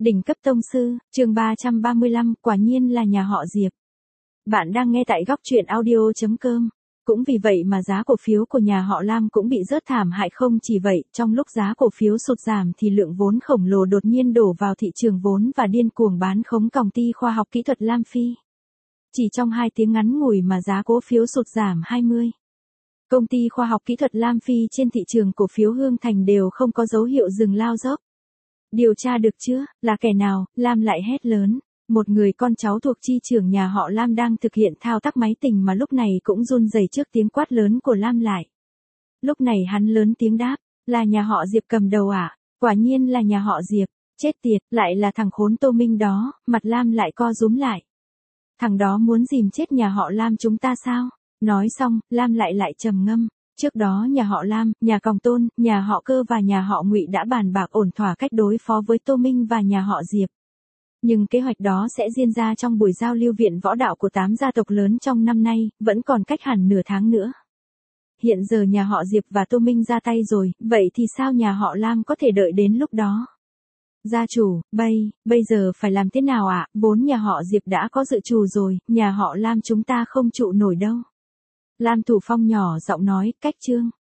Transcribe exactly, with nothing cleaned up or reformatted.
Đỉnh cấp tông sư, chương ba trăm ba mươi lăm, quả nhiên là nhà họ Diệp. Bạn đang nghe tại góc truyện audio chấm com. Cũng vì vậy mà giá cổ phiếu của nhà họ Lam cũng bị rớt thảm hại. Không chỉ vậy, trong lúc giá cổ phiếu sụt giảm thì lượng vốn khổng lồ đột nhiên đổ vào thị trường vốn và điên cuồng bán khống công ty khoa học kỹ thuật Lam Phi. Chỉ trong hai tiếng ngắn ngủi mà giá cổ phiếu sụt giảm hai mươi. Công ty khoa học kỹ thuật Lam Phi trên thị trường cổ phiếu Hương Thành đều không có dấu hiệu dừng lao dốc. Điều tra được chưa, là kẻ nào? Lam lại hét lớn. Một người con cháu thuộc chi trưởng nhà họ Lam đang thực hiện thao tác máy tính mà lúc này cũng run rẩy trước tiếng quát lớn của Lam lại. Lúc này hắn lớn tiếng đáp, là nhà họ Diệp cầm đầu à? Quả nhiên là nhà họ Diệp, chết tiệt, lại là thằng khốn Tô Minh đó. Mặt Lam lại co rúm lại. Thằng đó muốn dìm chết nhà họ Lam chúng ta sao? Nói xong, Lam lại lại trầm ngâm. Trước đó nhà họ Lam, nhà Còng Tôn, nhà họ Cơ và nhà họ Ngụy đã bàn bạc ổn thỏa cách đối phó với Tô Minh và nhà họ Diệp. Nhưng kế hoạch đó sẽ diễn ra trong buổi giao lưu viện võ đạo của tám gia tộc lớn trong năm nay, vẫn còn cách hẳn nửa tháng nữa. Hiện giờ nhà họ Diệp và Tô Minh ra tay rồi, vậy thì sao nhà họ Lam có thể đợi đến lúc đó? Gia chủ, bây, bây giờ phải làm thế nào ạ? À? Vốn nhà họ Diệp đã có dự trù rồi, nhà họ Lam chúng ta không trụ nổi đâu. Lam Thủ Phong nhỏ giọng nói, cách chương.